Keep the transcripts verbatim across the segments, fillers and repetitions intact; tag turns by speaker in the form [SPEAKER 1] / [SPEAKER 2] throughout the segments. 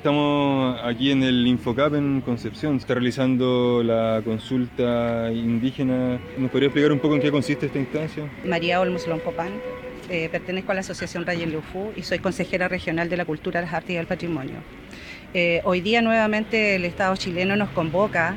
[SPEAKER 1] Estamos aquí en el Infocap en Concepción, se está realizando la consulta indígena. ¿Nos podría explicar un poco en qué consiste esta instancia?
[SPEAKER 2] María Olmos Lompopán, eh, pertenezco a la Asociación Rayen Liufú y soy consejera regional de la Cultura, las Artes y el Patrimonio. Eh, hoy día nuevamente el Estado chileno nos convoca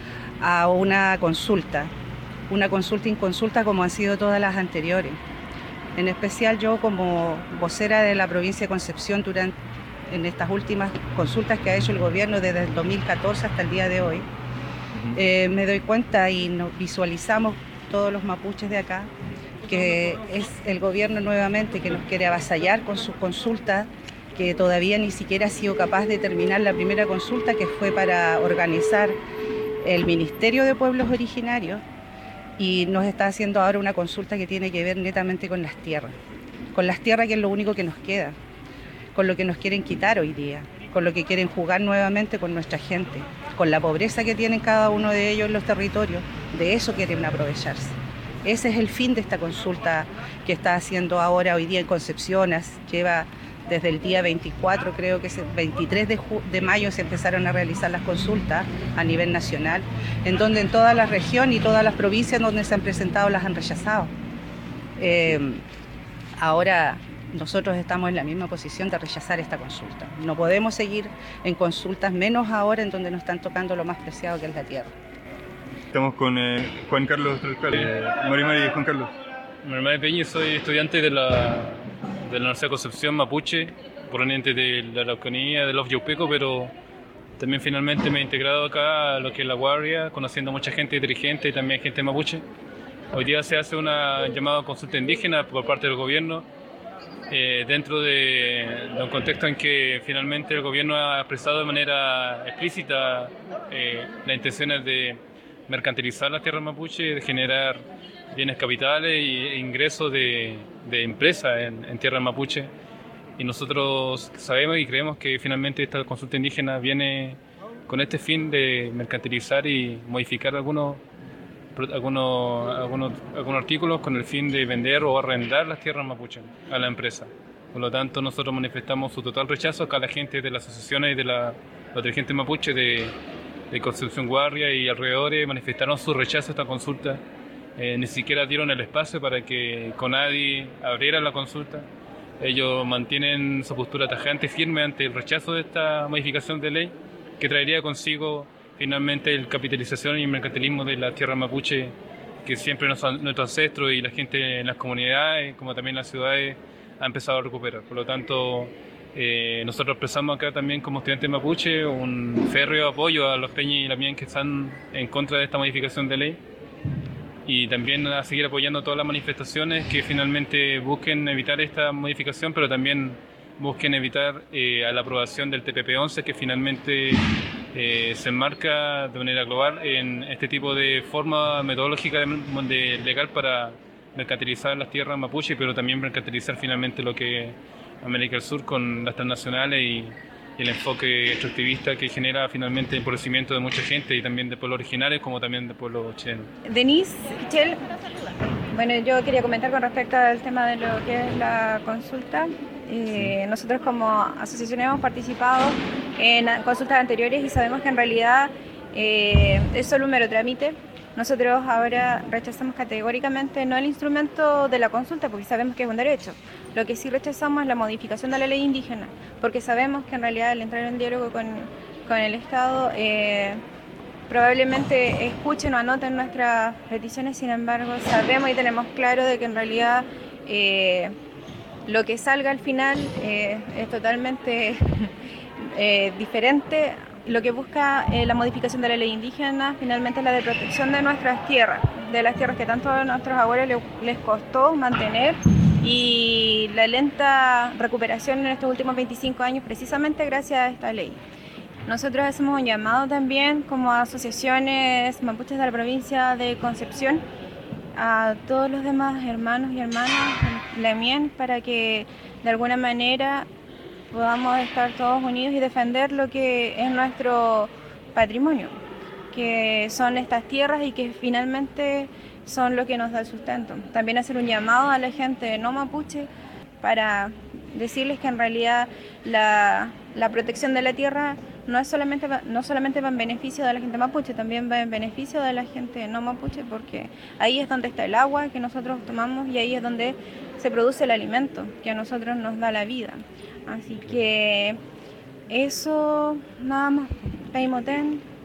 [SPEAKER 2] a una consulta, una consulta inconsulta como han sido todas las anteriores. En especial yo como vocera de la provincia de Concepción durante en estas últimas consultas que ha hecho el gobierno desde el dos mil catorce hasta el día de hoy, uh-huh. eh, me doy cuenta y nos visualizamos todos los mapuches de acá que es el gobierno nuevamente que nos quiere avasallar con sus consultas, que todavía ni siquiera ha sido capaz de terminar la primera consulta, que fue para organizar el Ministerio de Pueblos Originarios, y nos está haciendo ahora una consulta que tiene que ver netamente con las tierras, con las tierras, que es lo único que nos queda, con lo que nos quieren quitar hoy día, con lo que quieren jugar nuevamente con nuestra gente, con la pobreza que tienen cada uno de ellos en los territorios. De eso quieren aprovecharse. Ese es el fin de esta consulta que está haciendo ahora hoy día en Concepción. Lleva desde el día veinticuatro, creo que es el veintitrés de, de mayo se empezaron a realizar las consultas a nivel nacional, en donde en toda la región y todas las provincias donde se han presentado las han rechazado. Eh, ahora nosotros estamos en la misma posición de rechazar esta consulta. No podemos seguir en consultas, menos ahora en donde nos están tocando lo más preciado, que es la tierra.
[SPEAKER 1] Estamos con eh, Juan Carlos Tlalcal. Eh, Mari Mari, Juan Carlos.
[SPEAKER 3] Mi hermano Peña, soy estudiante de la, de la Universidad de Concepción Mapuche, proveniente de la Araucanía, de los Yaupeco, pero también finalmente me he integrado acá a lo que es la Guardia, conociendo mucha gente dirigente y también gente mapuche. Hoy día se hace una llamada consulta indígena por parte del gobierno, Eh, dentro de, de un contexto en que finalmente el gobierno ha expresado de manera explícita eh, las intenciones de mercantilizar las tierras mapuche, de generar bienes capitales e ingresos de, de empresas en, en tierras mapuche. Y nosotros sabemos y creemos que finalmente esta consulta indígena viene con este fin de mercantilizar y modificar algunos Algunos, algunos, algunos artículos con el fin de vender o arrendar las tierras mapuche a la empresa. Por lo tanto, nosotros manifestamos su total rechazo acá a la gente de las asociaciones y de la, los dirigentes mapuche de, de Concepción Guardia y alrededores manifestaron su rechazo a esta consulta. Eh, ni siquiera dieron el espacio para que CONADI abriera la consulta. Ellos mantienen su postura tajante y firme ante el rechazo de esta modificación de ley, que traería consigo finalmente la capitalización y el mercantilismo de la tierra mapuche, que siempre nuestros ancestros y la gente en las comunidades, como también en las ciudades, ha empezado a recuperar. Por lo tanto, eh, nosotros expresamos acá también como estudiantes mapuche un férreo apoyo a los Peña y Lamien que están en contra de esta modificación de ley, y también a seguir apoyando todas las manifestaciones que finalmente busquen evitar esta modificación, pero también busquen evitar eh, a la aprobación del T P P once, que finalmente eh, se enmarca de manera global en este tipo de forma metodológica de, de legal para mercantilizar las tierras mapuche, pero también mercantilizar finalmente lo que es América del Sur con las transnacionales y, y el enfoque extractivista que genera finalmente el empobrecimiento de mucha gente y también de pueblos originarios como también de pueblos chilenos.
[SPEAKER 4] Denise Chel, bueno, yo quería comentar con respecto al tema de lo que es la consulta. Eh, nosotros como asociación hemos participado en consultas anteriores y sabemos que en realidad eh, es solo un mero trámite. Nosotros ahora rechazamos categóricamente no el instrumento de la consulta, porque sabemos que es un derecho. Lo que sí rechazamos es la modificación de la ley indígena, porque sabemos que en realidad el entrar en diálogo con, con el Estado eh, probablemente escuchen o anoten nuestras peticiones. Sin embargo, sabemos y tenemos claro de que en realidad eh, lo que salga al final eh, es totalmente eh, diferente. Lo que busca eh, la modificación de la ley indígena finalmente es la de protección de nuestras tierras, de las tierras que tanto a nuestros abuelos les, les costó mantener, y la lenta recuperación en estos últimos veinticinco años precisamente gracias a esta ley. Nosotros hacemos un llamado también como asociaciones mapuches de la provincia de Concepción a todos los demás hermanos y hermanas Lamien para que de alguna manera podamos estar todos unidos y defender lo que es nuestro patrimonio, que son estas tierras y que finalmente son lo que nos da el sustento. También hacer un llamado a la gente no mapuche para decirles que en realidad la, la protección de la tierra no es solamente no solamente va en beneficio de la gente mapuche, también va en beneficio de la gente no mapuche, porque ahí es donde está el agua que nosotros tomamos y ahí es donde se produce el alimento que a nosotros nos da la vida. Así que eso, nada más. Peimoten,